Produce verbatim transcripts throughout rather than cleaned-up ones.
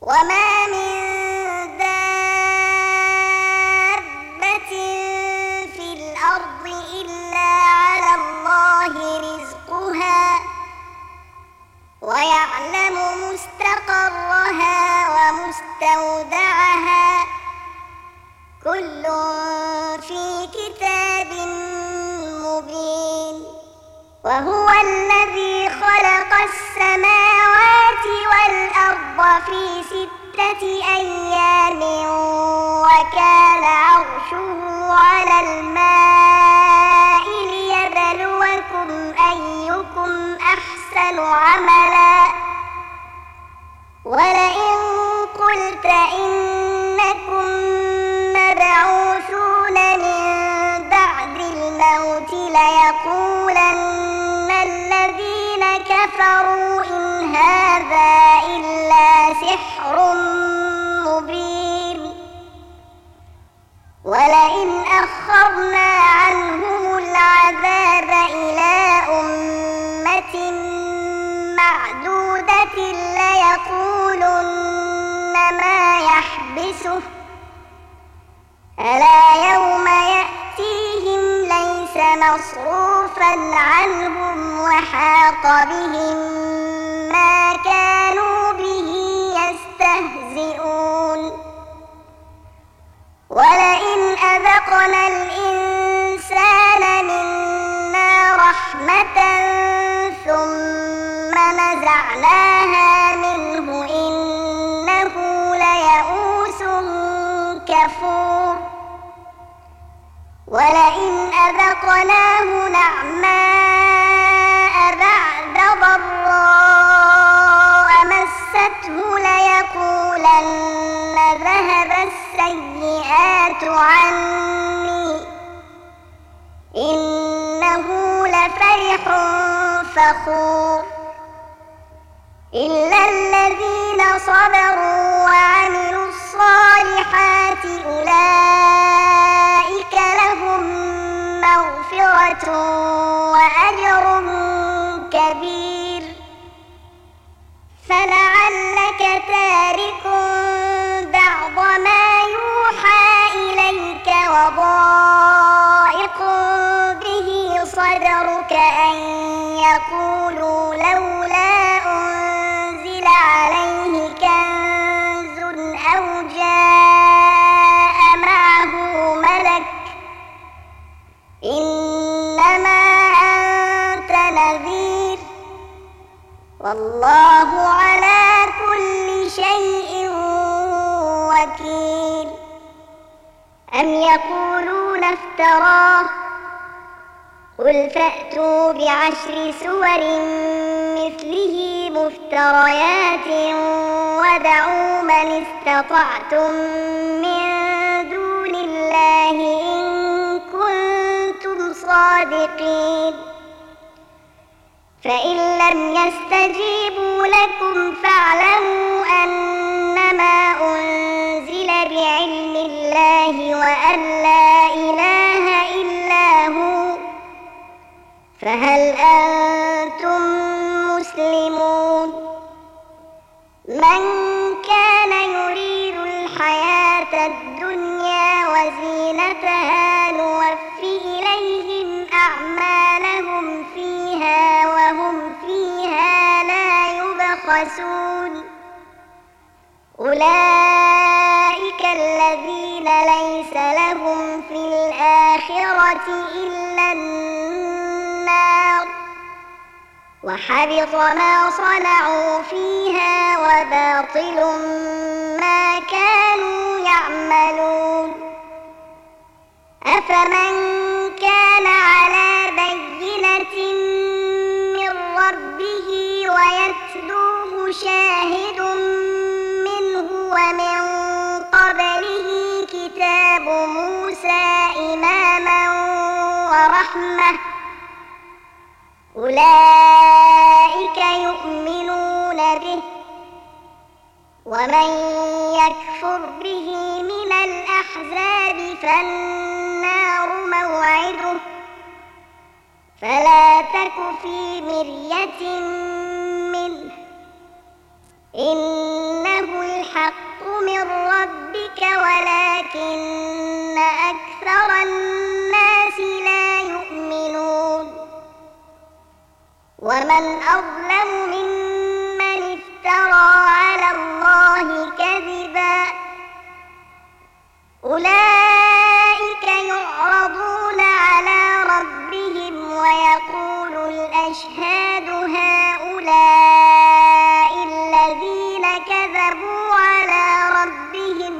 وما من دابة في الأرض إلا على الله رزقها ويعلم مستقرها ومستودعها كل في كتاب مبين وهو الذي خلق السماوات والأرض في ستة أيام وكان عرشه على الماء ليبلوكم أيكم أحسن عملا ولئن قلت إنكم مبعوثون من بعد الموت ليقولن الذين كفروا إن هذا إلا سحر مبين ولئن أخرنا عنهم العذاب إلى أمة معدودة ليقولن ما يحبسه ألا يوم يأتيهم ليس مصروفا عنهم وحاق بهم ما كانوا به يستهزئون ولئن أذقنا الإنسان منا رحمة ثم نزعناها منه إنه ليئوس كفور ولئن أذقناه نعماء بعد ضراء مسته ليقولن ذهب السيئات عني إنه لفرح فخور إلا الذين صبروا وعملوا الصالحات أولئك لهم مغفرة وأجر كبير فلعلك تارك بعض ما يوحى إليك وضائق به صدرك أن يقولوا لولا أنزل عليه كنز أو جاء معه ملك إنما أنت نذير والله على كل شيء وكيل أم يقولون افتراه قل فأتوا بعشر سور مثله مفتريات ودعوا من استطعتم من دون الله إن كنتم صادقين فإن لم يستجيبوا لكم فاعلموا أنما أنزل بعلم الله وأن لا إله إلا هو فهل أنتم مسلمون من كان يريد الحياة الدنيا وزينتها نوفي إليهم أعمالهم فيها وهم فيها لا يبخسون أولئك الذين ليس لهم في الآخرة إلا النار وحبط ما صنعوا فيها وباطل ما كانوا يعملون أفمن كان على بينة من ربه ويتلوه شاهد منه ومن قبله كتاب موسى إماما ورحمة أولئك يؤمنون به ومن يكفر به من الأحزاب فالنار موعده فلا تك في مرية منه إنه الحق ومن أظلم ممن افترى على الله كذبا أولئك يعرضون على ربهم ويقول الأشهاد هؤلاء الذين كذبوا على ربهم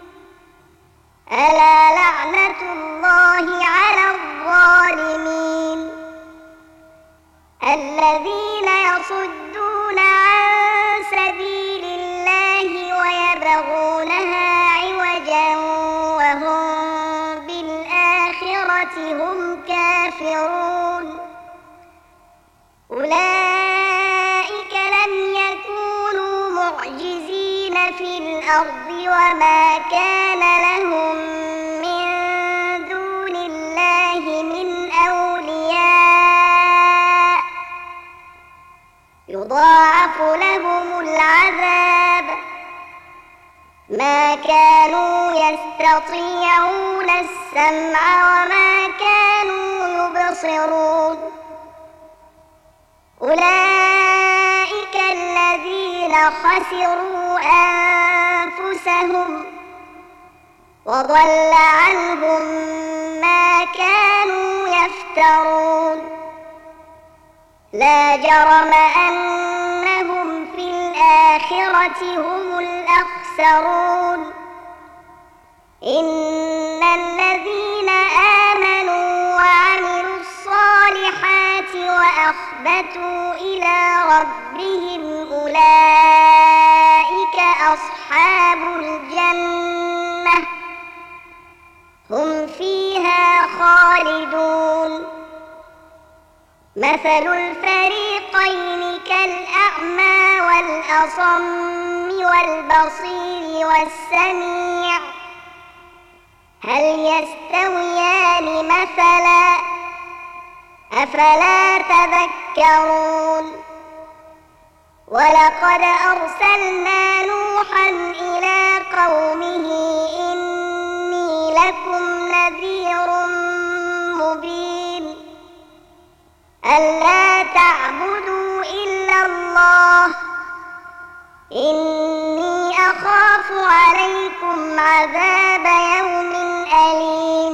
ألا لعنة الله على الظالمين الذين يصدون عن سبيل الله ويبغونها عوجا وهم بالآخرة هم كافرون أولئك لم يكونوا معجزين في الأرض وما كان لهم من دون الله من أولياء يضاعف لهم العذاب ما كانوا يستطيعون السمع وما كانوا يبصرون أولئك الذين خسروا أنفسهم وضل عنهم ما كانوا يفترون لا جرم أنهم في الآخرة هم الأخسرون إن الذين آمنوا وعملوا الصالحات وأخبتوا إلى ربهم أولئك أصحاب الجنة هم فيها خالدون مثل الفريقين كالأعمى والأصم والبصير والسميع هل يستويان مثلا أفلا تذكرون ولقد أرسلنا نوحا إلى قومه إني لكم نذير مبين ألا تعبدوا إلا الله إني أخاف عليكم عذاب يوم أليم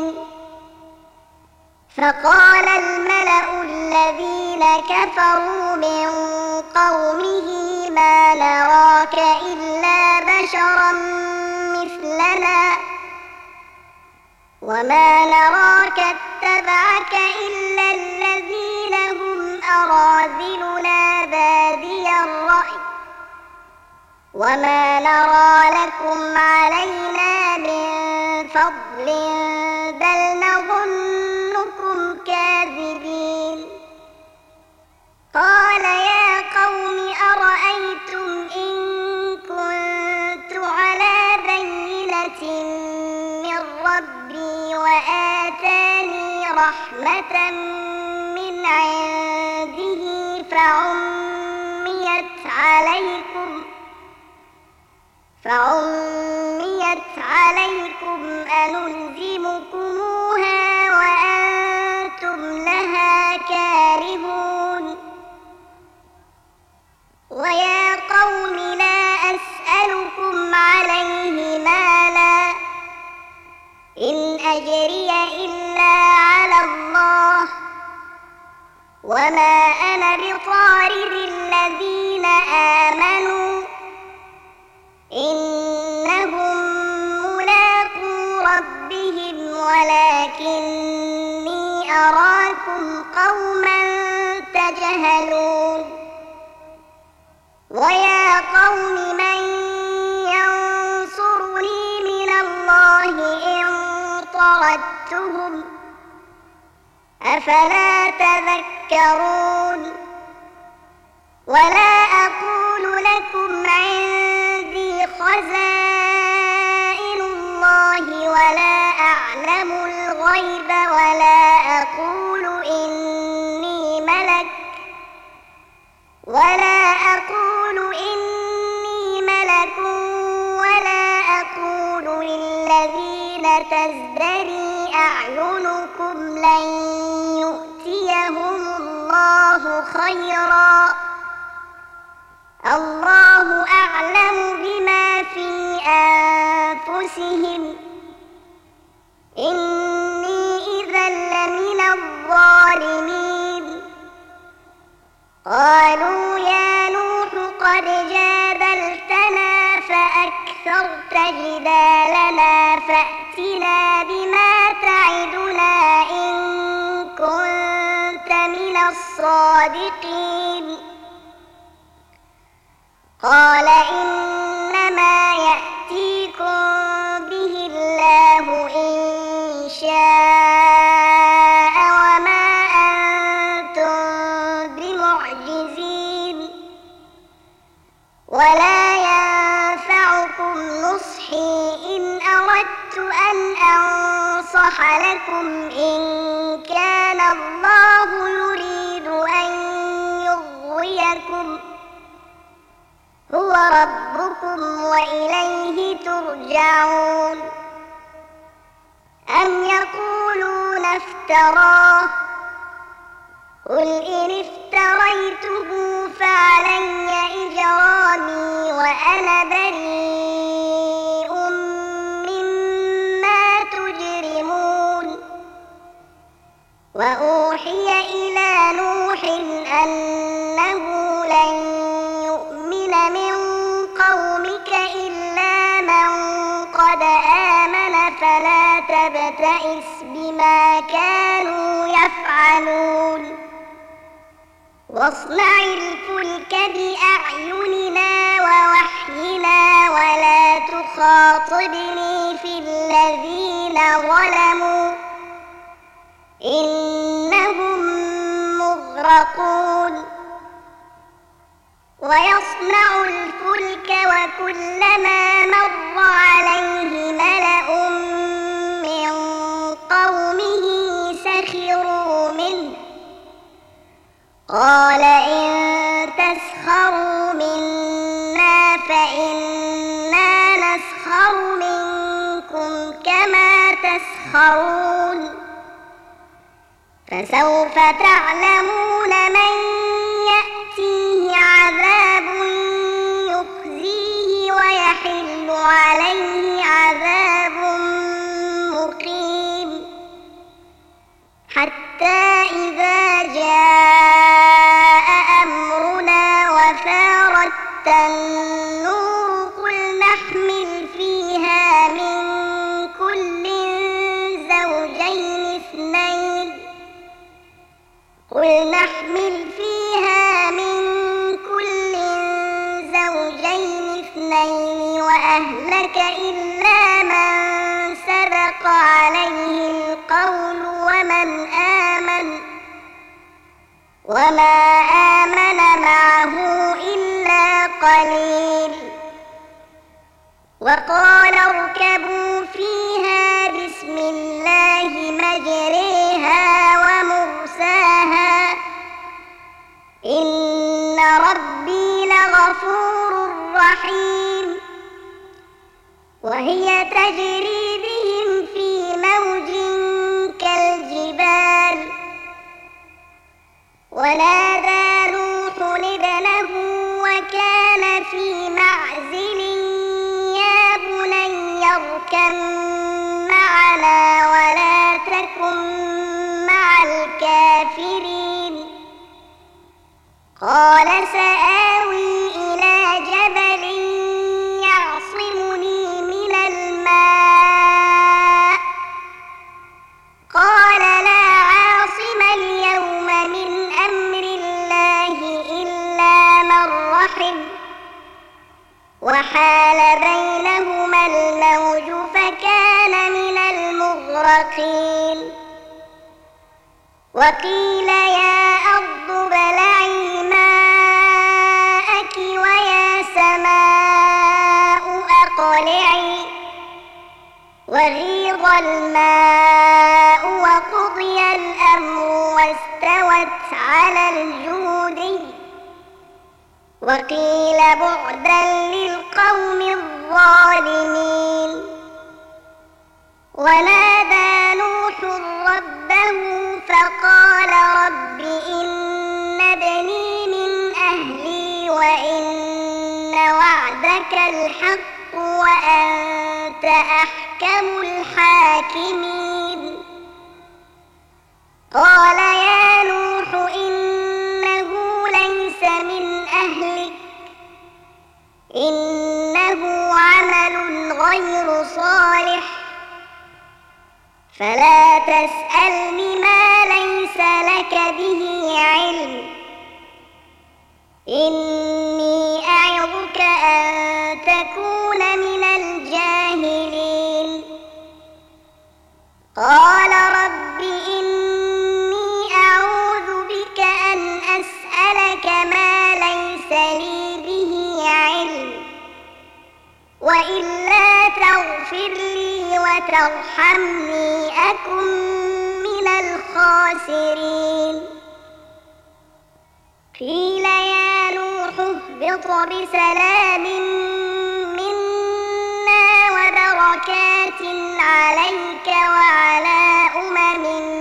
فقال الملأ الذين كفروا من قومه ما نراك إلا بشرا مثلنا وما نراك اتبعك إلا الذين هم أراذلنا بادي الرأي وما نرى لكم علينا من فضل بل نظنكم كاذبين قال يا قوم أرأيتم إن كنت على بينة من ربي وآتاني رحمة من عنده فعميت عليكم فعميت عليكم أنلزمكموها وأنتم لها كارهون ويا قوم لا أسألكم عليه مالا إن أجري إلا على الله وما أنا بطارد الذين آمنوا إنهم ملاقو ربهم ولكني أراكم قوما تجهلون ويا قوم من ينصرني من الله إن طردتهم أفلا تذكرون ولا أقول لكم عندي خزائن الله ولا أعلم الغيب ولا أقول إني ملك ولا أقول إني ملك ولا أقول للذين تزدري أعينكم لن يؤتيهم الله الله خيرا الله أعلم بما في أنفسهم إني إذا لمن الظالمين قالوا يا نوح قد جادلتنا فأكثرت جدالنا فأتنا بما تعدنا إن كنت من الصادقين قال إنما يأتيكم به الله إن شاء وما أنتم بمعجزين ولا ينفعكم نصحي إن أردت أن أنصح لكم إن كان الله يريد أن يغويكم هو ربكم وإليه ترجعون أم يقولون افتراه قل إن افتريته فعلي إجرامي وأنا بريء مما تجرمون وأوحي إلى نوح أنه لن يؤمن من قومك إلا من قد آمن فلا تبتئس بما كانوا يفعلون واصنع الفلك بأعيننا ووحينا ولا تخاطبني في الذين ظلموا إنهم مغرقون ويصنع الفلك وكلما مر عليه ملأ من قومه سخروا منه قال إن تسخروا منا فإنا نسخر منكم كما تسخرون فسوف تعلمون من يأتيه عذاب يخزيه ويحل عليه عذاب مقيم حتى إذا جاء أمرنا وفارت النور قل نحمل فيها من كل زوجين اثنين قل نحمل فيها من كل زوجين اثنين وأهلك إلا من سبق عليه القول ومن آمن وما آمن معه إلا قليل وقال اركبوا فيها بسم الله مجريها ومرساها إن ربي لغفور رحيم وهي تجري بهم في موج كالجبال ونادى نوح ابنه وكان في معزل يا بني اركب معنا ولا تكن مع الكافرين قال سآوي إلى جبل يعصمني من الماء قال لا عاصم اليوم من أمر الله إلا من رحم وحال بينهما الموج فكان من المغرقين وقيل يا أرض ابلعي ماءك ويا سماء أقلعي وغيض الماء وقضي الأمر واستوت على الجود وقيل بعدا للقوم الظالمين ونادى نوح ربه فقال رب إن وجاءك الحق وأنت أحكم الحاكمين. قال يا نوح إنه ليس من أهلك إنه عمل غير صالح فلا تسألني ما ليس لك به علم إني أعظك أن تكون من الجاهلين. قال رب إني أعوذ بك أن أسألك ما ليس لي به علم وإلا تغفر لي وترحمني أكن من الخاسرين. قيل يا نوح اهبط بسلام منا وبركات عليك وعلى أمم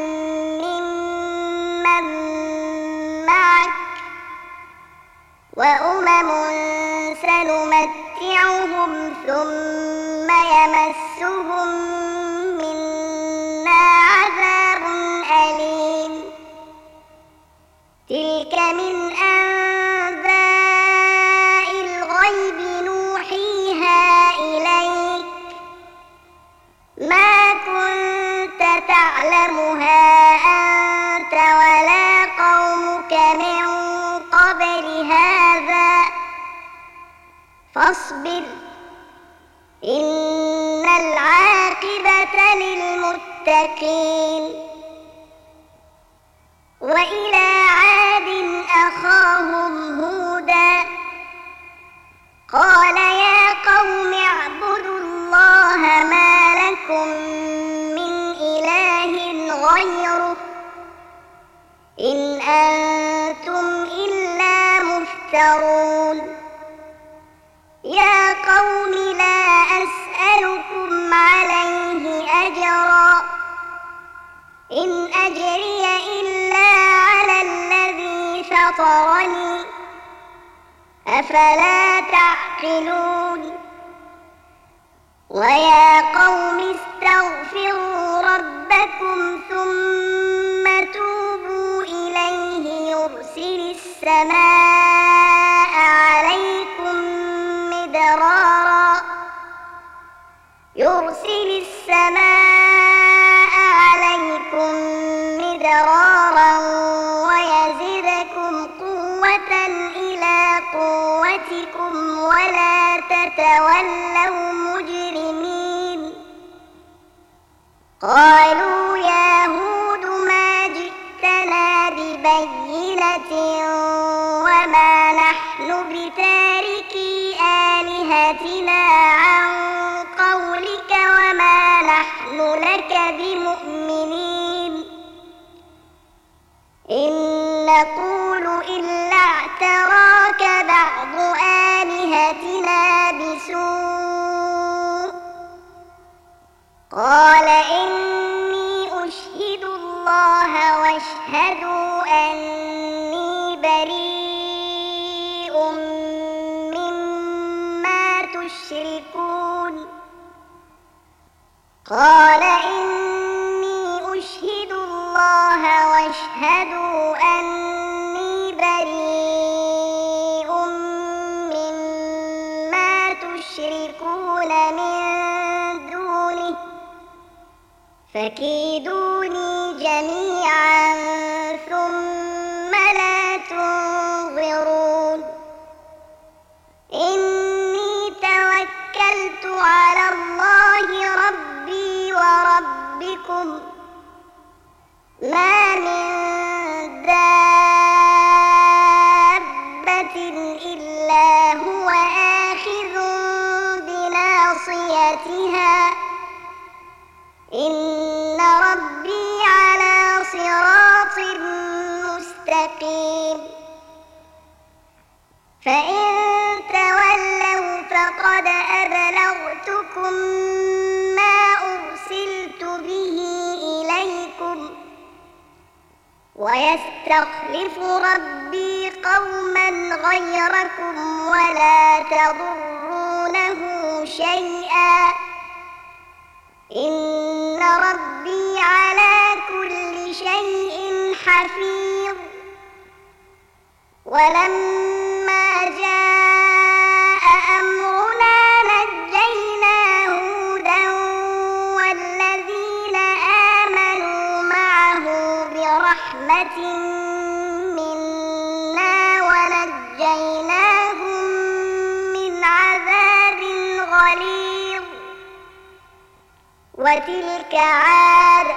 ممن معك وأمم سنمتعهم ثم يمسهم منا عذاب أليم. تلك من أنباء الغيب نوحيها إليك ما كنت تعلمها أنت ولا قومك من قبل هذا فاصبر إن العاقبة للمتقين. وإلى عاد أخاهم هودا قال يا قوم اعبدوا الله ما لكم من إله غيره إن أنتم إلا مفترون. يا قوم لا أسألكم عليه أجرا إن أجري إلا على الذي فطرني أفلا تعقلون. ويا قوم استغفروا ربكم ثم توبوا إليه يرسل السماء عليكم مدرارا يرسل السماء عليكم مدرارا ويزدكم قوة إلى قوتكم ولا تتولوا مجرمين. قالوا يا هود ما جئتنا ببينة وما نحن بتاركي آلهتنا عن قولك وما نحن لك بمؤمنين إن نقول إلا اعتراك بعض آلهتنا بسوء. قال إني أشهد الله واشهدوا أني بريء مما تشركون. قال إني أشهد الله واشهدوا أني بريء مما تشركون من دونه فكيدوني جميعا ثم لا تنظرون. إني توكلت على الله ربي وربكم ما من دابة إلا هو آخذ بناصيتها إن ربي على صراط مستقيم. فإن تولوا فقد أبلغتكم ما أرسلت به إليكم ويستخلف ربي قوما غيركم ولا تضرون شيئا إن ربي على كل شيء حفيظ ولما جاء أمرنا نجينا هودا والذين آمنوا معه برحمة منا ونجيناهم من عذاب غليظ وتلك عاد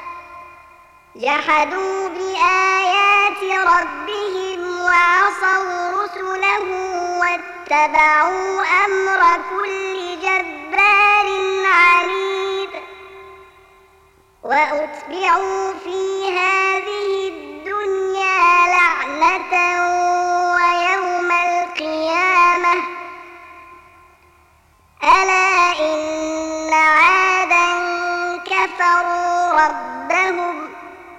جحدوا بآيات ربهم وعصوا رسله واتبعوا أمر كل جبار عنيد وأتبعوا في هذه الدنيا لعنة ويوم القيامة ألا إن عادا كفروا ربهم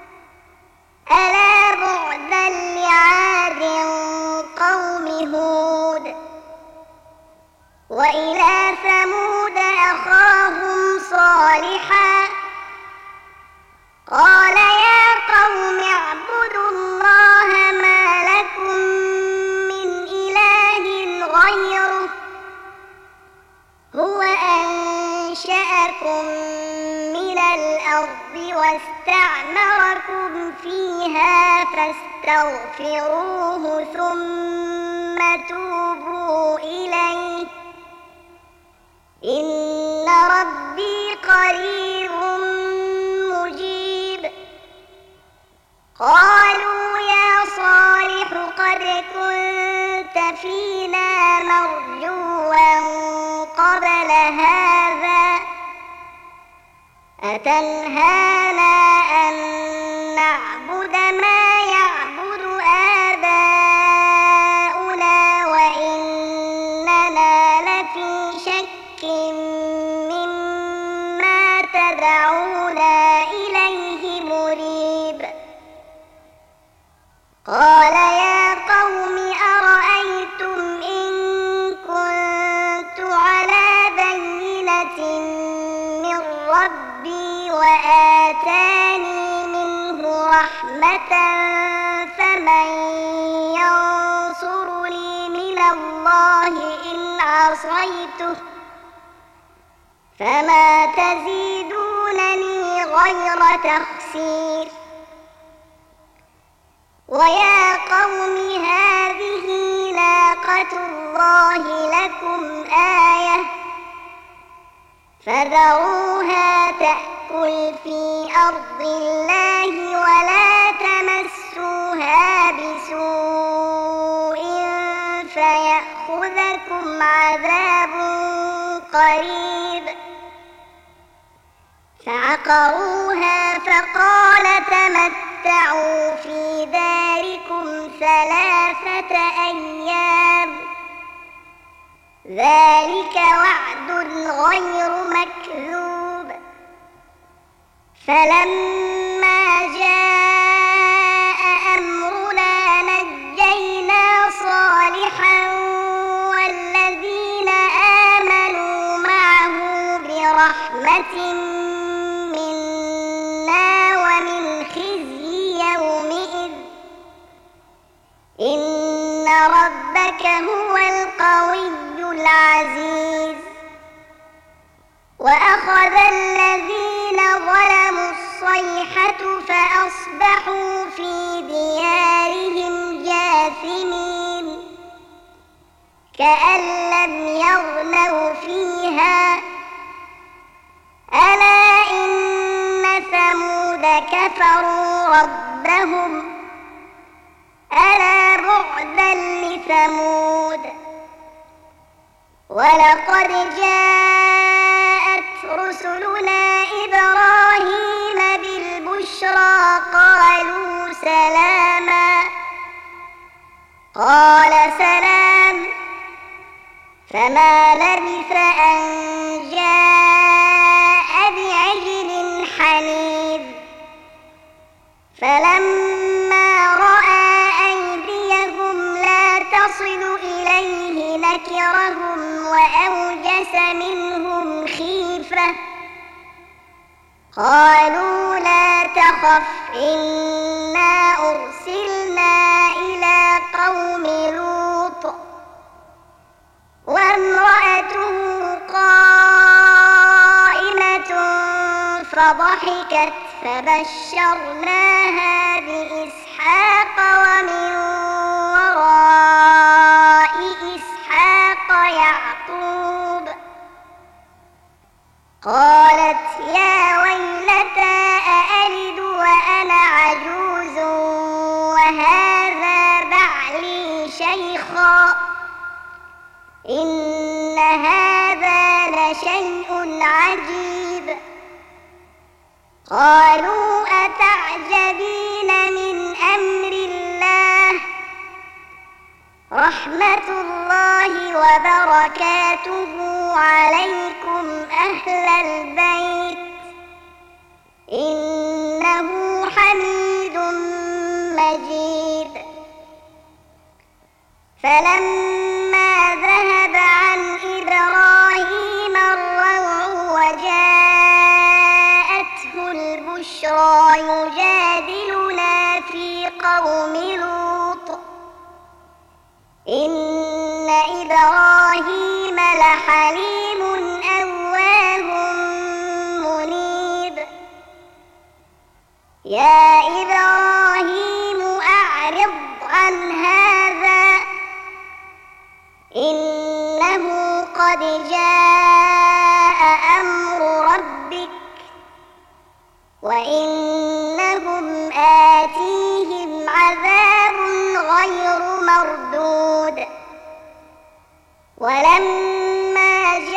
ألا بعدا لعاد قوم هود وإلى ثمود أخاهم صالحا قال يا قوم اعبدوا الله ما لكم من إله غيره هو أنشأكم من الأرض واستعمركم فيها فاستغفروه ثم توبوا إليه إن ربي قريب مجيب قالوا يا صالح قد كنت فينا مرجوا قبل هذا أتنهانا أن نعبد ما يعبد آباؤنا وإننا لفي شك مما تدعونا إليه مريب قال يا قوم أرأيتم إن كنت على بينة من ربي وآتاني منه رحمة فمن ينصرني من الله إن عصيته فما تزيدونني غير تخسير ويا قوم هذه ناقة الله لكم آية فذروها تأكل في أرض الله ولا تمسوها بسوء فيأخذكم عذاب قريب فعقروها فقال تمتعوا في داركم ثلاثة أيام ذلك وعد غير مكذوب فلما جاء أمرنا نجينا صالحا والذين آمنوا معه برحمة منا ومن خزي يومئذ إن ربك هو القوي العزيز وأخذ الذين ظلموا الصيحة فأصبحوا في ديارهم جاثمين كأن لم يغنوا فيها ألا إن ثمود كفروا ربهم ألا بعدا لثمود ولقد جاءت رسلنا إبراهيم بالبشرى قالوا سلاما قال سلام فما لبث أن جاء بعجل حنيذ فلما رأى أيديهم لا تصل إليه نكرهم وأوجس آنس منهم خيفة قالوا لا تخف إنا أرسلنا إلى قوم لوط وامرأته قائمة فضحكت فبشرناها بإسحاق ومن وراء إسحاق يعقوب قالت يا ويلتى أألد وأنا عجوز وهذا بعلي شيخا إن هذا لشيء عجيب قالوا أتعجبين من أمر الله رحمة الله وبركاته عليكم أهل البيت إنه حميد مجيد فلما ذهب عن إبراهيم الروع وجاءته البشرى يجادلنا في قوم لوط إن إبراهيم لحليم أواه منيب يا إبراهيم أعرض عن هذا إنه قد جاء أمر ربك وإنهم آتيهم عذاب غير مردود ولما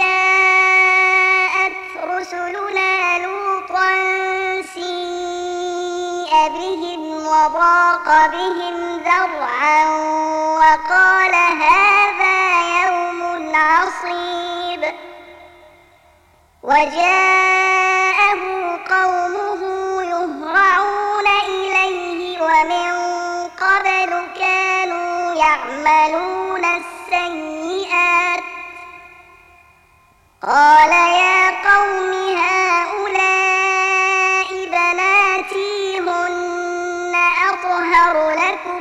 جاءت رسلنا لوطا سيء بهم وضاق بهم ذرعا وقال هذا يوم عصيب وجاءه قومه يهرعون إليه ومن قبل كانوا يعملون السيئات قال يا قوم هؤلاء بناتي هن أطهر لكم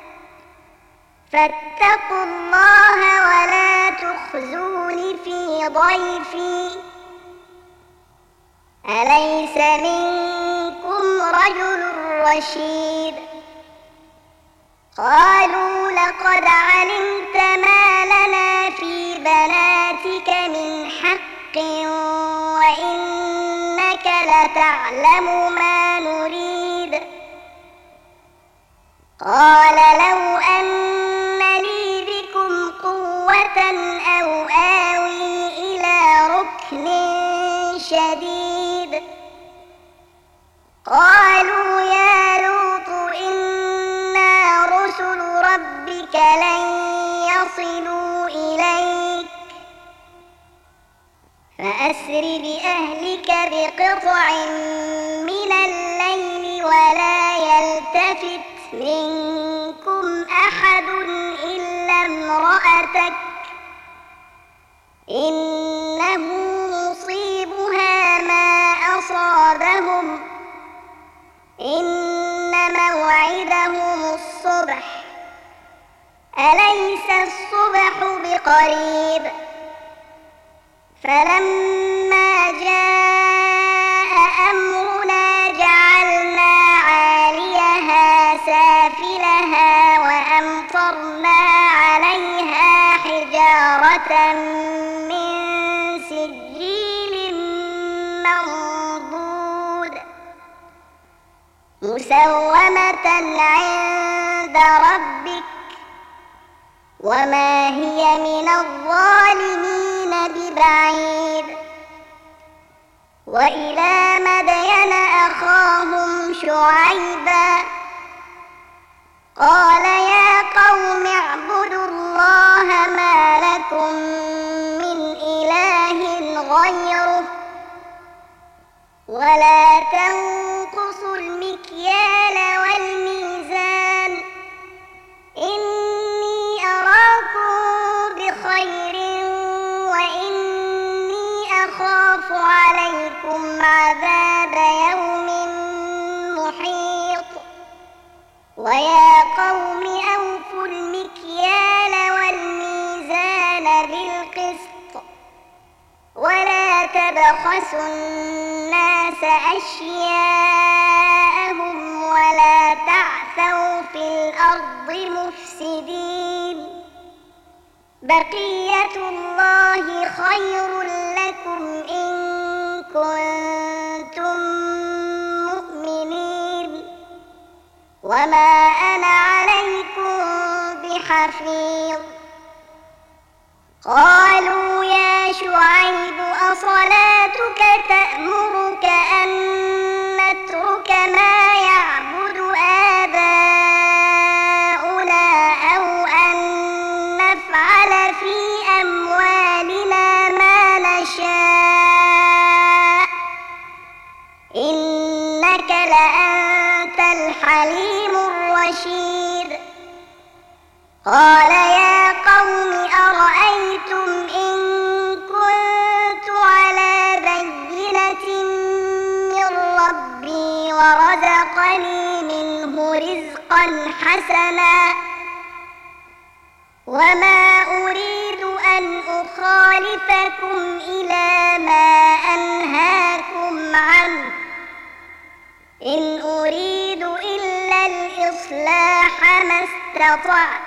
فاتقوا الله ولا تخزون في ضيفي أليس منكم رجل رشيد قالوا لقد علمت ما لنا في بناتك من حق وإنك لتعلم ما نريد قال لو أن لي بكم قوة أو آوي إلى ركن شديد قالوا يا لوط إنا رسل ربك لن يصلوا إليك فأسر بأهلك بقطع من الليل ولا يلتفت منكم أحد إلا امرأتك إنه مصيبها ما أصابهم إن موعدهم الصبح أليس الصبح بقريب فلما جاء أمرنا جعلنا عاليها سافلها وأمطرنا عليها حجارة من سجيل منضود مسومة عند ربك وما هي من الظالمين ببعيد وإلى مدين أخاهم شعيبا قال يا قوم اعبدوا الله ما لكم من إله غيره ولا تنقصوا المكيال والميزان إني أراكم بخير وإني أخاف عليكم عذاب يوم محيط ويا قوم أوفوا المكيال والميزان بالقسط ولا تبخسوا الناس أشياءهم ولا تعثوا في الأرض مفسدين بقية الله خير لكم إن كنتم مؤمنين وما أنا عليكم بحفيظ قالوا يا شعيب أصلاتك تأمرك أن نترك ما يعبد آباؤنا أو أن نفعل في أموالنا ما نشاء إنك لأنت الحليم الرشيد قال يا قوم أرأيتم إن كنت على بينة من ربي ورزقني منه رزقا حسنا وما أريد أن أخالفكم إلى ما أنهاكم عنه إن أريد إلا الإصلاح ما استطعت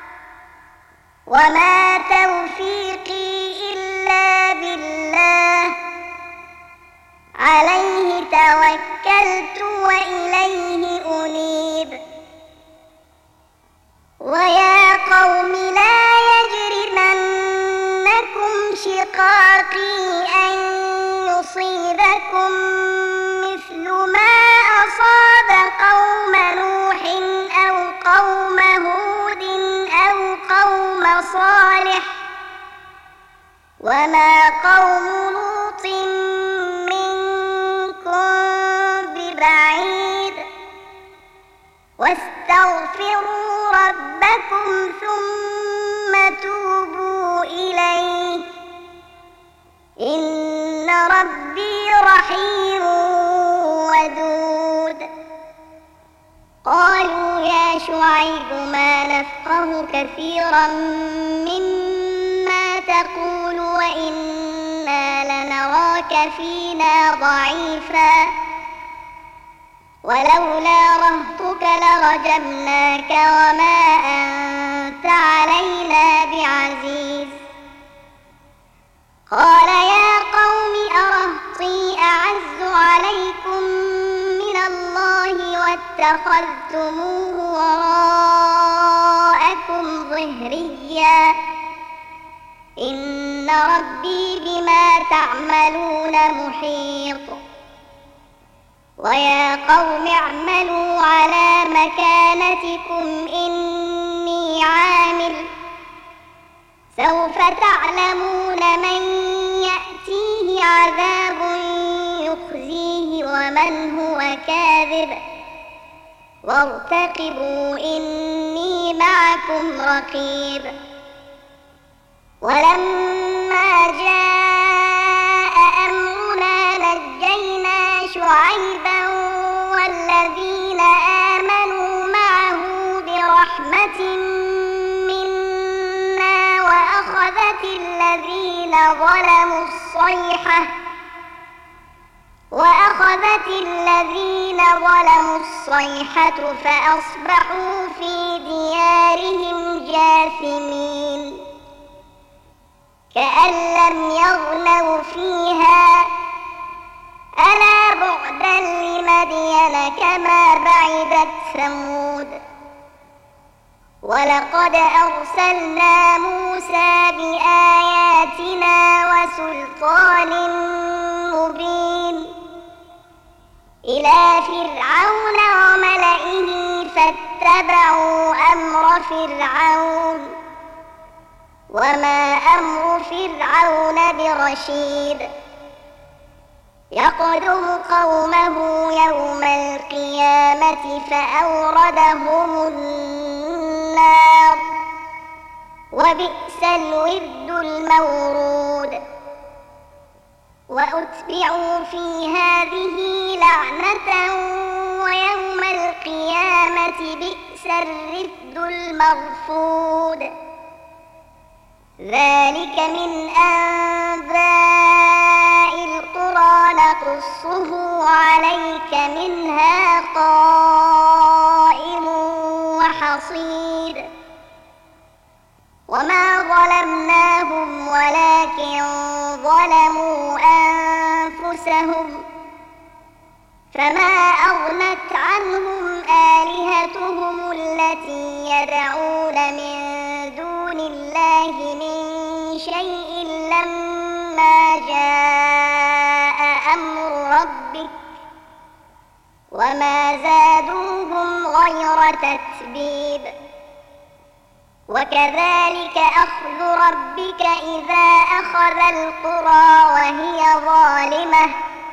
وما توفيقي إلا بالله عليه توكلت وإليه أنيب ويا قوم لا يجرمنكم شقاقي أن يصيبكم مثل ما أصاب قوم نوح أو قوم هود أو قوم صالح وما قوم لوط منكم ببعيد واستغفروا ربكم ثم توبوا إليه إن ربي رحيم ودود قالوا يا شعيب ما نفقه كثيرا مما تقول وإنا لنراك فينا ضعيفا ولولا رهطك لرجمناك وما أنت علينا بعزيز قال يا قوم أرهطي أعز عليكم من الله واتخذتموه وراءكم ظهريا إن ربي بما تعملون محيط ويا قوم اعملوا على مكانتكم إني عامل سوف تعلمون من يأتيه عذاب يخزيه ومن هو كاذب وارتقبوا إني معكم رقيب ولما جاء أمرنا نجينا شعيبا والذين آمنوا معه برحمة منا وأخذت الذين ظلموا الصيحة وأخذت الذين ظلموا الصيحة فأصبحوا في ديارهم جاثمين كأن لم يغنوا فيها ألا بعدا لمدين كما بعدت ثمود ولقد أرسلنا موسى بآياتنا وسلطان مبين إلى فرعون وملئه فاتبعوا أمر فرعون وما أمر فرعون برشيد يقدم قومه يوم القيامة فأوردهم النار وبئس الورد المورود وأتبعوا في هذه لعنة ويوم القيامة بئس الرفد المرفود. ذلك من أنباء القرى نقصه عليك منها قائم وحصيد. وما ظلمناهم ولكن ظلموا أنفسهم فما أغنت عنهم آلهتهم التي يدعون من دون الله من شيء لما جاء أمر ربك وما زادوهم غير تتبيب. وكذلك أخذ ربك إذا أخذ القرى وهي ظالمة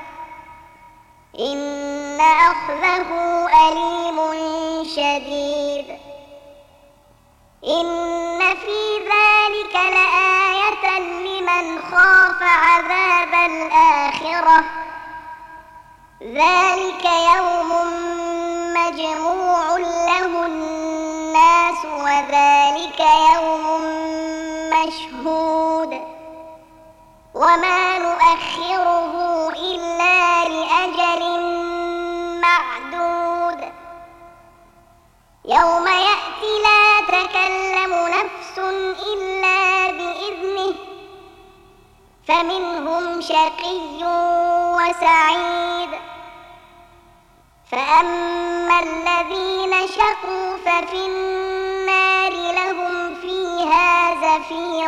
إن أخذه أليم شديد. إن في ذلك لآية لمن خاف عذاب الآخرة ذلك يوم مجموع له الناس وذلك يوم مشهود وما نؤخره إلا لأجل معدود. يوم يأتي لا تكلم نفس إلا بإذنه فمنهم شقي وسعيد. فأما الذين شقوا ففي النار لهم فيها زفير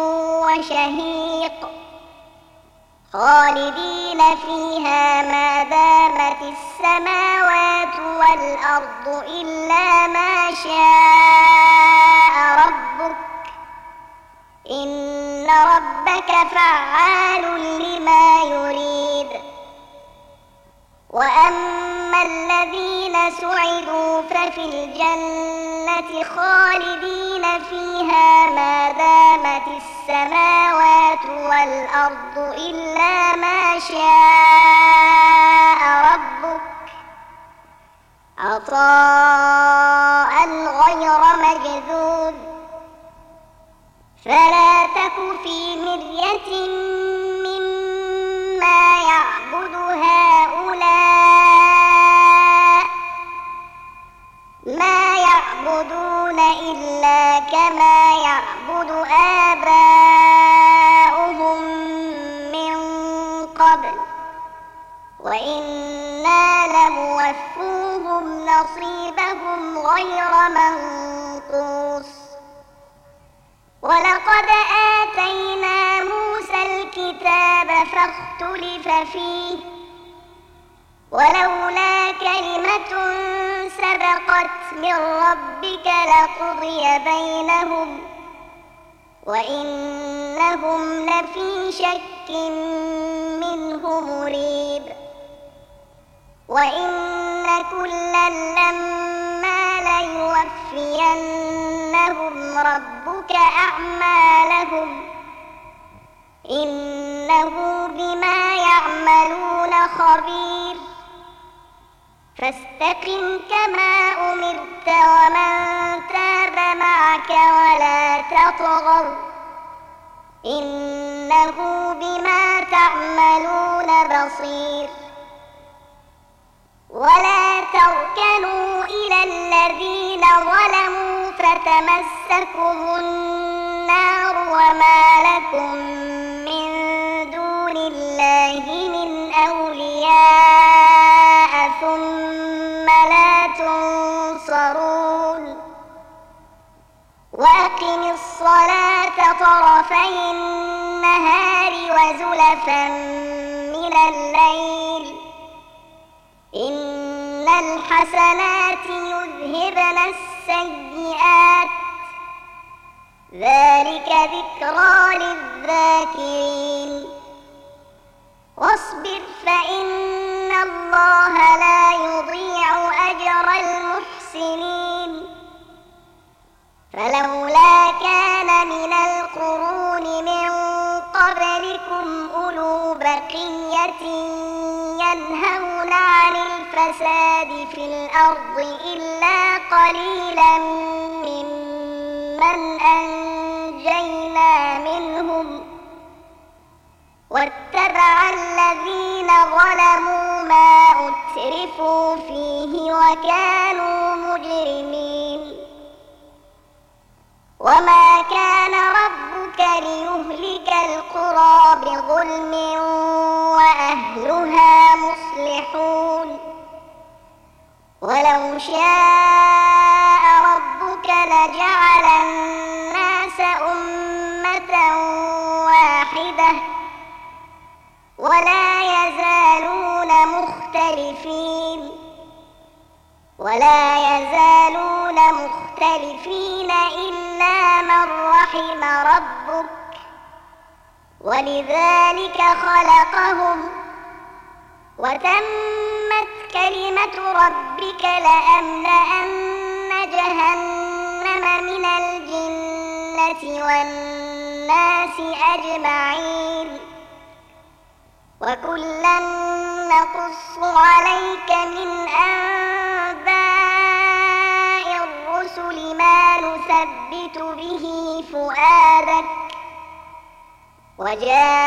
وشهيق خالدين فيها ما دامت السماوات والأرض إلا ما شاء ربك إن ربك فعال لما يريد. وأما الذين سعدوا ففي الجنة خالدين فيها ما دامت السماوات والأرض إلا ما شاء ربك عطاء غير مجذوذ. فلا تك في مرية مما يعبد هؤلاء ما يعبدون إلا كما يعبد آباؤهم من قبل وإنا لموفوهم نصيبهم غير منقوص. ولقد آتينا موسى الكتاب فاختلف فيه ولولا كلمة سبقت من ربك لقضي بينهم وإنهم لفي شك منه مريب. وإن كلا لما ليوفينهم ربك أعمالهم إنه بما يعملون خبير. فاستقم كما أمرت ومن تاب معك ولا تطغوا إنه بما تعملون بصير. ولا تركنوا إلى الذين ظلموا فتمسكم النار وما لكم من دون الله من أولياء ثم لا تنصرون. وأقم الصلاة طرفي النهار وزلفا من الليل إن الحسنات يذهبن السيئات ذلك ذكرى للذاكرين. واصبر فإن الله لا يضيع أجر المحسنين. فلولا كان من القرون من قبلكم أولو بقية ينهون عن الفساد في الأرض إلا قليلا ممن أنجينا منهم واتبع الذين ظلموا ما أترفوا فيه وكانوا مجرمين وما كان ربك ليهلك القرى بظلم وأهلها مصلحون ولو شاء ربك لجعل الناس أمة واحدة ولا يزالون مختلفين ولا يزالون مختلفين إلا من رحم ربك ولذلك خلقهم وتمت كلمة ربك لأملأن جهنم من الجنة والناس أجمعين وكلا نقص عليك من أنباء الرسل ما نثبت به فؤادك وجاءك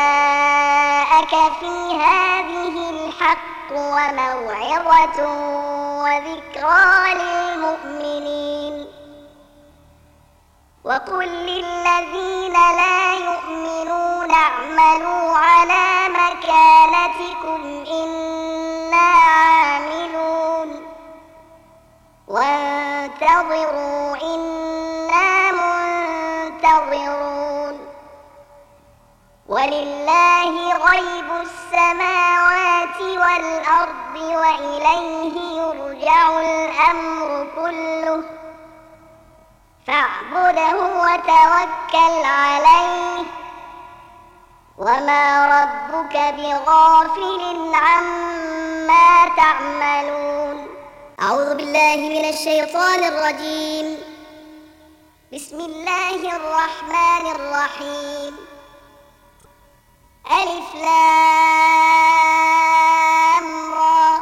في هذه الحق وموعظة وذكرى للمؤمنين وقل للذين لا يؤمنون اعملوا على مكانتكم إنا عاملون وانتظروا إنا منتظرون ولله غيب السماوات والأرض وإليه يرجع الأمر كله فاعبده وتوكل عليه وما ربك بغافل عما تعملون. أعوذ بالله من الشيطان الرجيم. بسم الله الرحمن الرحيم. ألف لام را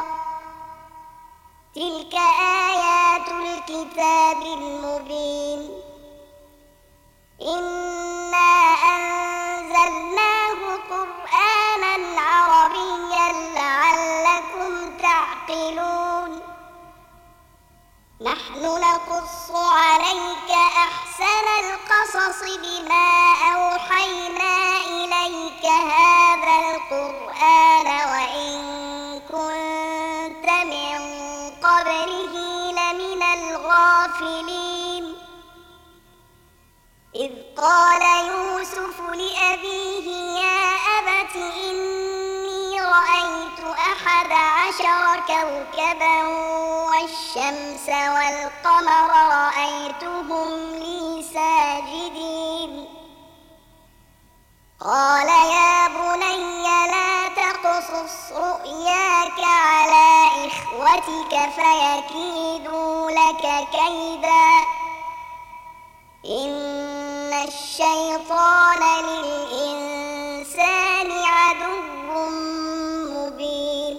تلك آيات الكتاب المبين إنا أنزلناه قرآنا عربيا لعلكم تعقلون نحن نقص عليك أحسن القصص بما أوحينا إليك هذا القرآن وإن كنت من قبله لمن الغافلين إذ قال يوسف لأبيه يا أبت إني رأيت أحد عشر كوكبا والشمس والقمر رأيتهم لي ساجدين قال يا بني لا تقصص رؤياك على إخوتك فيكيدوا لك كيدا إن الشيطان للإنسان عدو مبين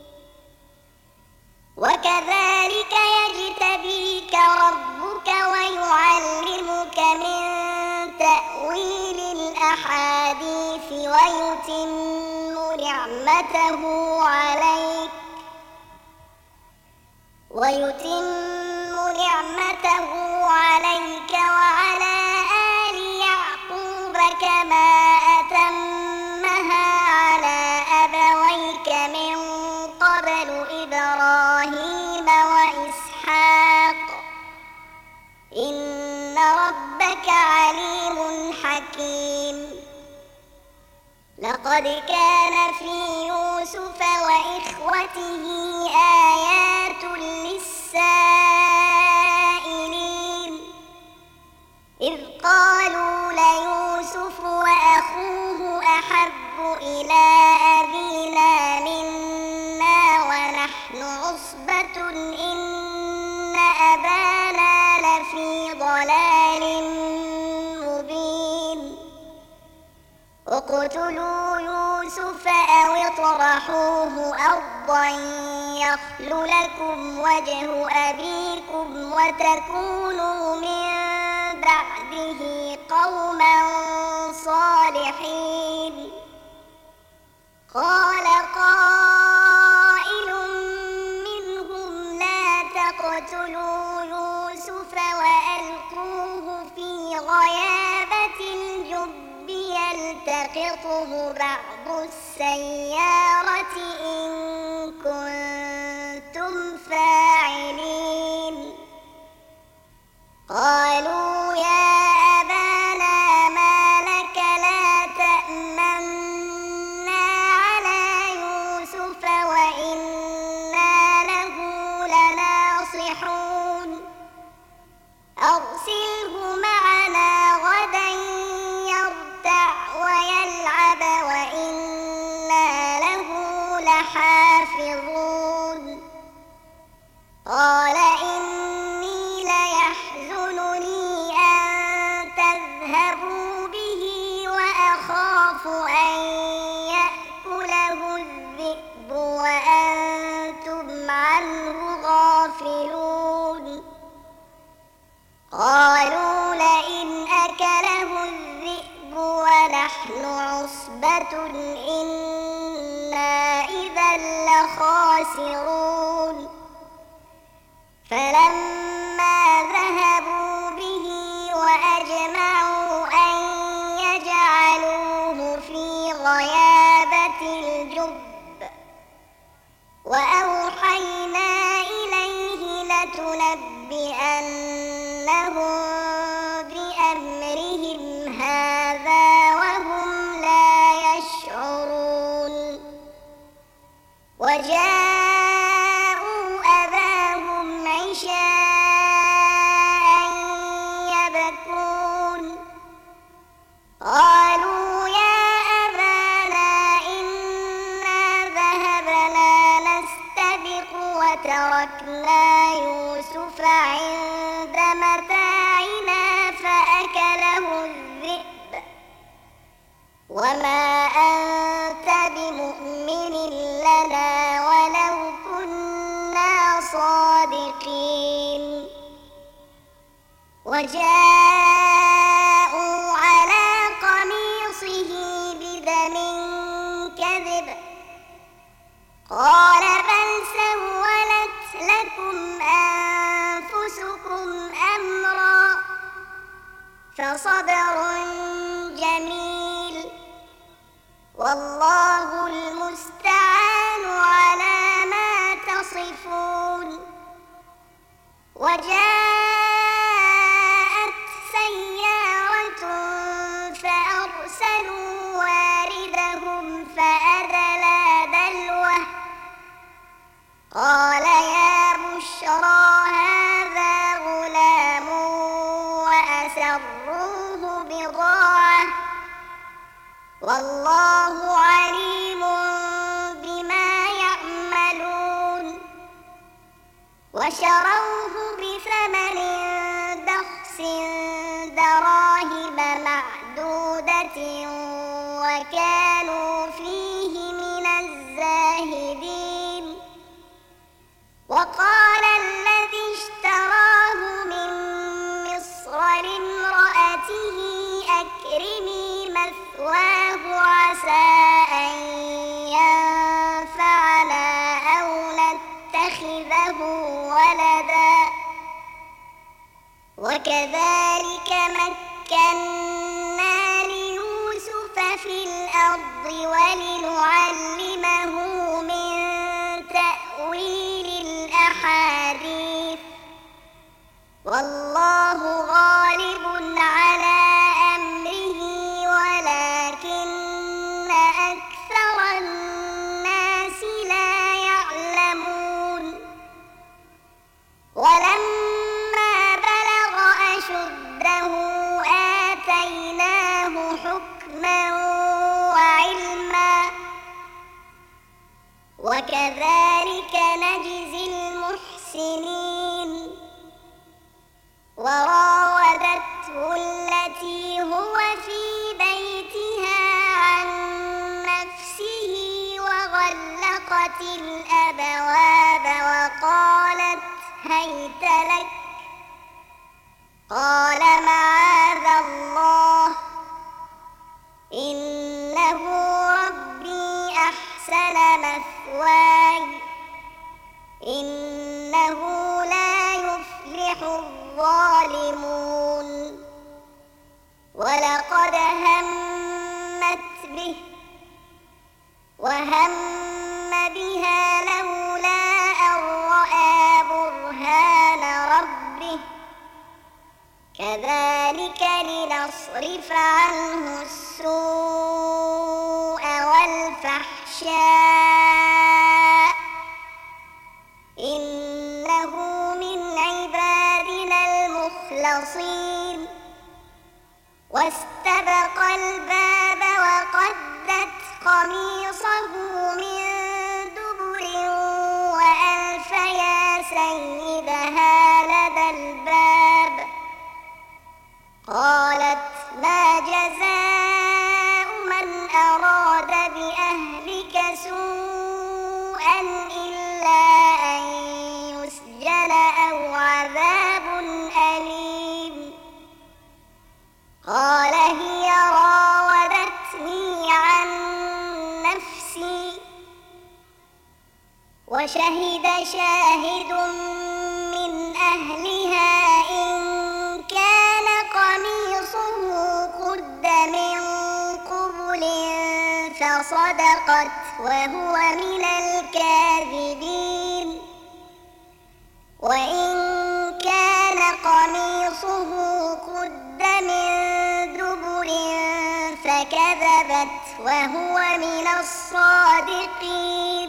وكذلك يجتبيك ربك ويعلمك من تأويل الأحاديث ويتم نعمته عليك ويتم نعمته عليك وعلى آل يعقوب كما أتمها على أبويك من قبل إبراهيم وإسحاق إن ربك عليم حكيم لقد كان في يوسف وإخوته آيات للسائلين إذ قالوا ليوسف وأخوه أحب إلى أبينا منا ونحن عصبة إن أبانا لفي ضلال مبين اقتلوا يوسف يوسف أو اطرحوه أرضا يخل لكم وجه أبيكم وتكونوا من بعده قوما صالحين. قال قائل منهم لا تقتلوا يوسف وألقوه في غيابة الجب يلتقطه بعض السيارة إن كنتم فاعلين. قالوا يا أبانا ما لك لا تأمنا على يوسف وإنا له لناصحون. أرسله معنا غدا يرتع ويلعب وإنا له لحافظون. قال إني ليحزنني أن تذهبوا به وأخاف أن يأكله الذئب وأنتم عنه غافلون. قالوا لئن أكله الذئب ونحن عصبة إنا إذا لخاسرون. فلما ذهبوا به وأجمعوا أن يجعلوه في غيابة الجب وأوحينا إليه لتنبئنهم بأمرهم هذا وهم لا يشعرون. وجاءوا أباهم عشاء يبكون. قالوا يا أبانا إنا ذهبنا نستبق وتركنا يوسف عند متاعنا فأكله الذئب وما أنت بمؤمن لنا ولو كنا صادقين. وجاءوا على قميصه بدم كذب قال بل سولت لكم أنفسكم أمرا فصبر جميل والله المستعان على ما تصفون. وجاءت سيارة فأرسلوا واردهم فأدلى دلوه قال يا بشرى هذا غلام وأسروه بضاعة والله عليم بما يعملون. وشروه بثمن بخس دراهم معدودة وكانوا فيه من الزاهدين. وقال الذي اشتراه من مصر لامرأته أكرمي مثواه عسى أن ينفعنا أو نتخذه ولدا وكذلك مكنا ليوسف في الأرض ولنعلمه من تأويل الأحاديث والله غالب على أمره ولكن أكثر الناس لا يعلمون. ولما بلغ أشده آتيناه حكما وعلما وكذلك نجزي المحسنين. وراودته التي هو في بيتها عن نفسه وغلقت الأبواب وقالت هيت لك. قال معاذ الله إنه ربي أحسن مثواي إنه لا يفلح الظالمون. ولقد همت به وهم بها لولا أن رأى برهان ربه كذلك لنصرف عنه السوء والفحشاء إنه من عبادنا المخلصين. واستبق الباب وقدت قميصه من دبر وألف يا سيدها لدى الباب. قالت ما جزاء من أراد بأهلك سوءا إلا أن يسجن أو عذاب أليم. قال هي راودتني عن نفسي وشهد شاهد من أهلها إن كان قميصه قد من قبل فصدقت وهو من الكاذبين. وإن كان قميصه قد من دبر فكذبت وهو من الصادقين.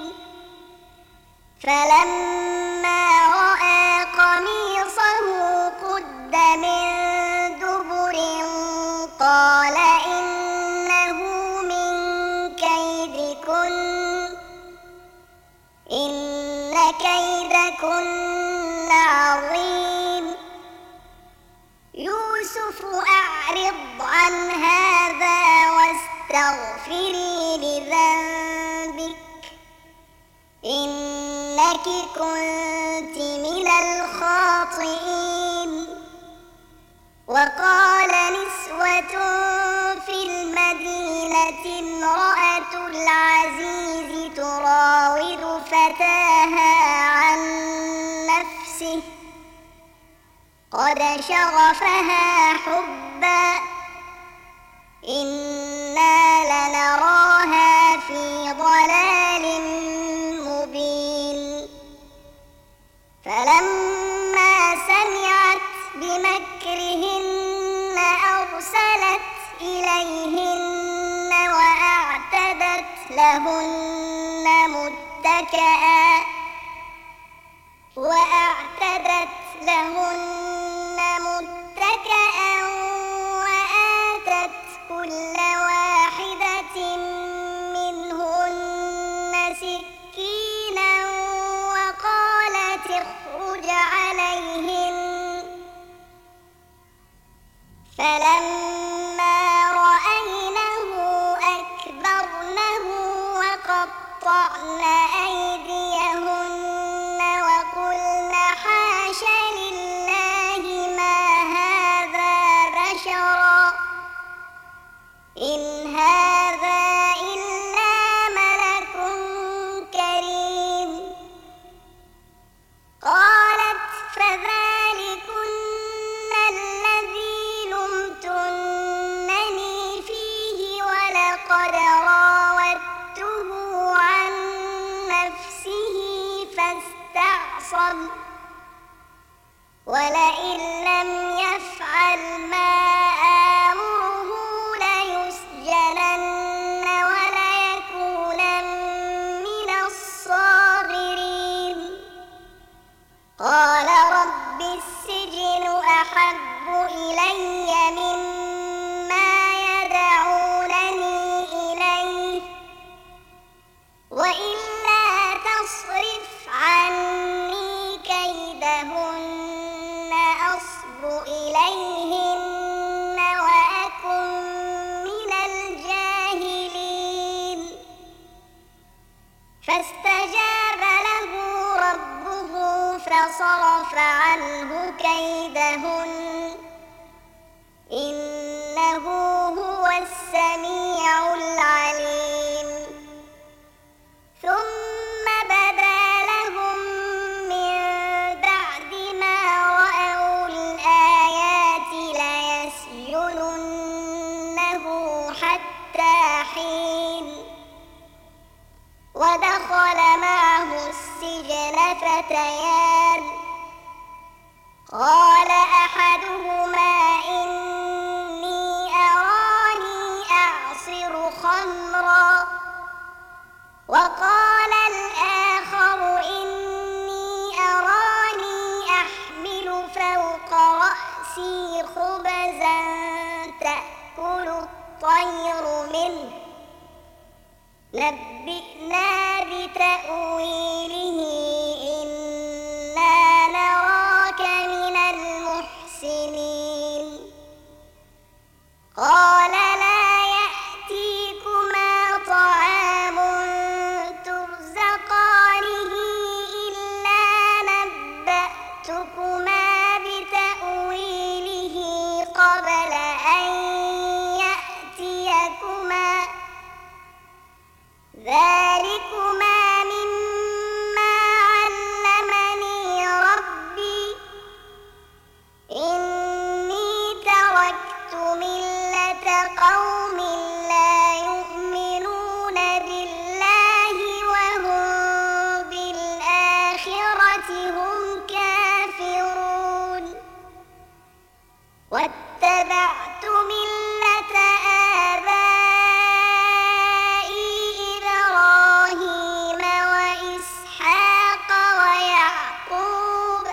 فلما رأى قميصه قد من دبر قال إنه من كيدكن إن كيدكن عظيم. يوسف أعرض عن هذا واستغفري لذنبك إنك كنت من الخاطئين. وقال نسوة في المدينة امرأة العزيز تراود فتاها عن نفسه قد شغفها حبا إنا لنراها في ضلال مبين. فلما سمعت بمكرهن أرسلت إليهن وأعتدت لهن متكئا وأعتدت لهن متكئا وآتت كل واحدة منهن سكينا وقالت اخرج عليهن. فلما رأينه أكبرنه وقطعن أيديهن وقلن حاش لله ما هذا بشرا إن هذا إلا ملك كريم. قالت فذلكن الذي لمتنني فيه ولقد راودته عن نفسه فاستعصم ولئن لم يفعل ما آمره ليسجنن وليكونن من الصاغرين. قال رب السجن أحب إلي مما يدعونني إليه وإلا تصرف عني كيدهن أصب إليهن وأكن من الجاهلين. فاستجاب فصرف عنه كيدهن إنه هو السميع العليم ثم بدا لهم من بعد ما رأوا الآيات ليسجننه حتى حين ودخل معه السجن فتيان قال أحدهما إني أراني أعصر خمرا وقال الآخر إني أراني أحمل فوق رأسي خبزا تأكل الطير منه نبئنا بتأويله إنا نراك من المحسنين قال لا يأتيكما طعام ترزقانه إلا نبأتكما بتأويله قبل أن يأتيكما ذلكما مما علمني ربي إني تركت ملة قوم لا يؤمنون بالله وهم بالآخرة هم كافرون واتبعت ملة آبائي إبراهيم وإسحاق ويعقوب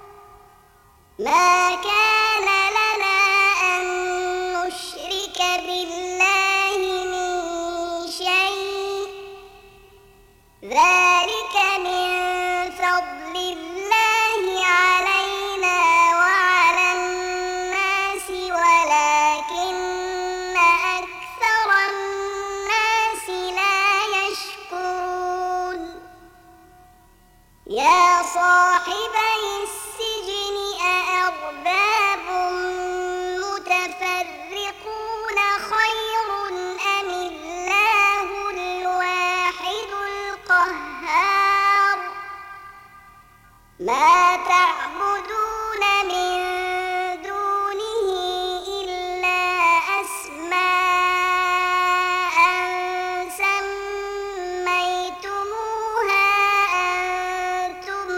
ما كان لنا أن نشرك بالله من شيء ذلك من فضل الله علينا وعلى الناس ولكن أكثر الناس لا يشكرون يا صاحبي السجن أأرباب متفرقون خير أم الله الواحد القهار ما تعبدون من دونه إلا أسماء سميتموها أنتم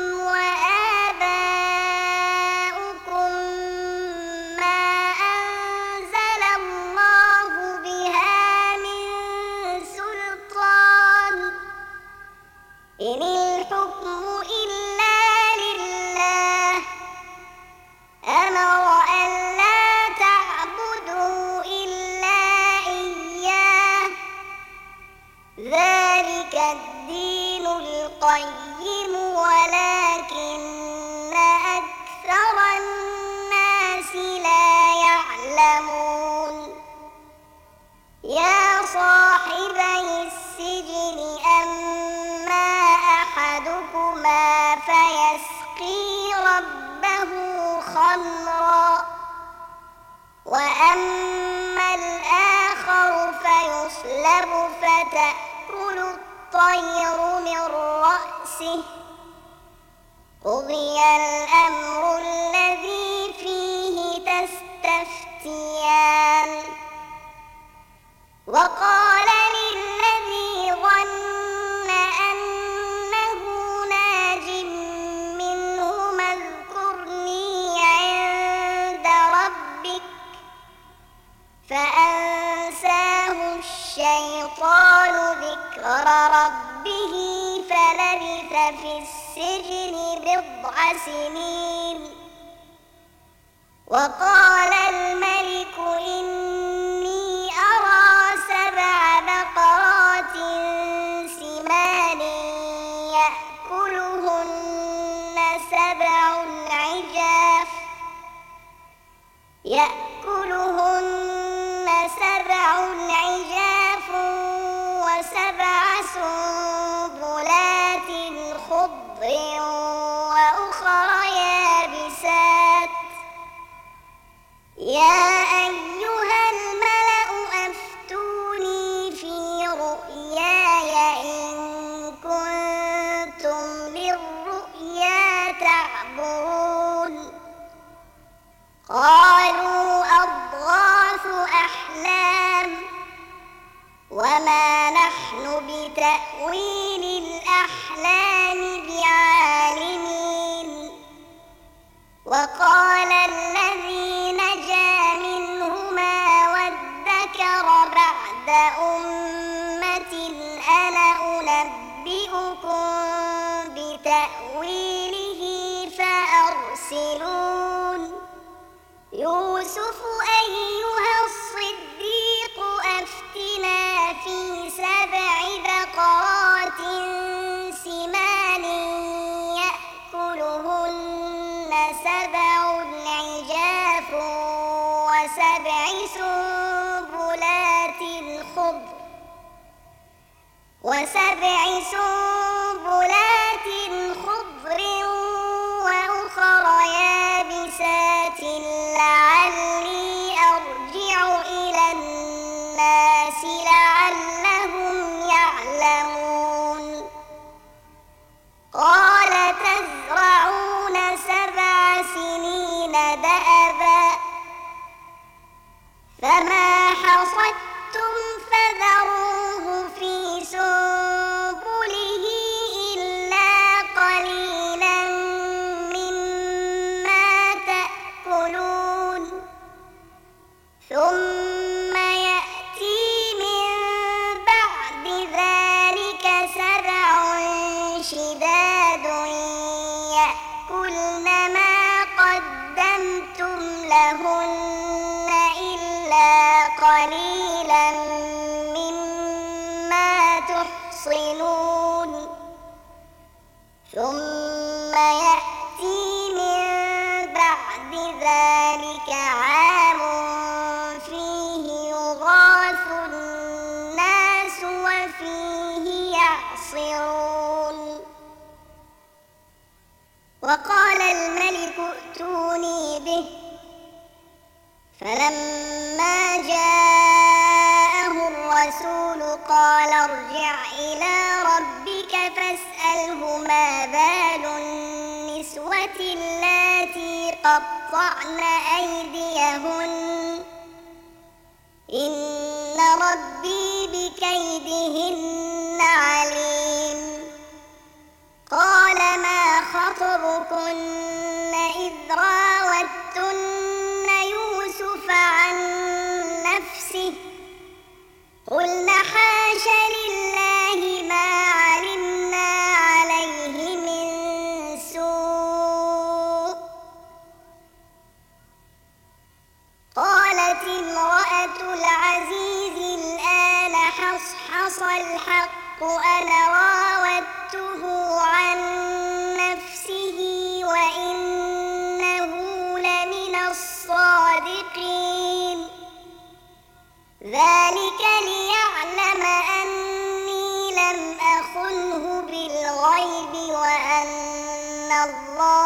وآباؤكم ما أنزل الله بها من سلطان إن الحكم إلا لله أمر أن لا تعبدوا إلا إياه ذلك الدين القيم ولكن أكثر الناس لا يعلمون يا صاحبي السجن أما أحدكما فيسقي ربه خمرا وأما الآخر فيصلب فتأكل الطير من رأسه قضي الأمر الذي فيه تستفتيان وقال للذي ظن أنه ناج منهما اذكرني عند ربك فأنساه الشيطان ذكر ربه فلبث في السجن بضع سنين وقال الملك إني أرى سبع بقرات سمان يأكلهن سبع عجاف يأكلهن سبع عجاف وسبع سنبلات خضر وأخرى بتأويل الأحلام بعالمين. وقال الذي نجا منهما وادكر بعد أمة أنا أنبئكم بتأويله فأرسلون. يوسف أيها الصديق أفتنا في سبع بقرات سمان يأكلهن سبع عجاف وسبع سنبلات خضر وسبع سنبلات خضر وأخر يابسات لعلي أرجع إلى الناس لعلهم يعلمون. قال تزرعون سبع سنين دأبا فما حصدتم فذروه في سنبله إلا قليلا مما تأكلون. ثم يأتي من بعد ذلك سبع شداد يأكلن ما قدمتم لهن إلا قليلا مما تحصنون. ثم يأتي من بعد ذلك عام فيه يغاث الناس وفيه يعصرون. وقال الملك ائتوني به فلما جاءه الرسول قال ارجع إلى ربك فاسأله ما بال النسوة اللاتي قطعن أيديهن إن ربي بكيدهن عليم. قال ما خطبكن إذ راوتن يوسف عن نفسه قلن حاش لله ما علمنا عليه من سوء. قالت امرأة العزيز الآن حصحص الحق أنا راودته عن نفسه وإنه لمن الصادقين. ذلك ليعلم أني لم أخنه بالغيب وأن الله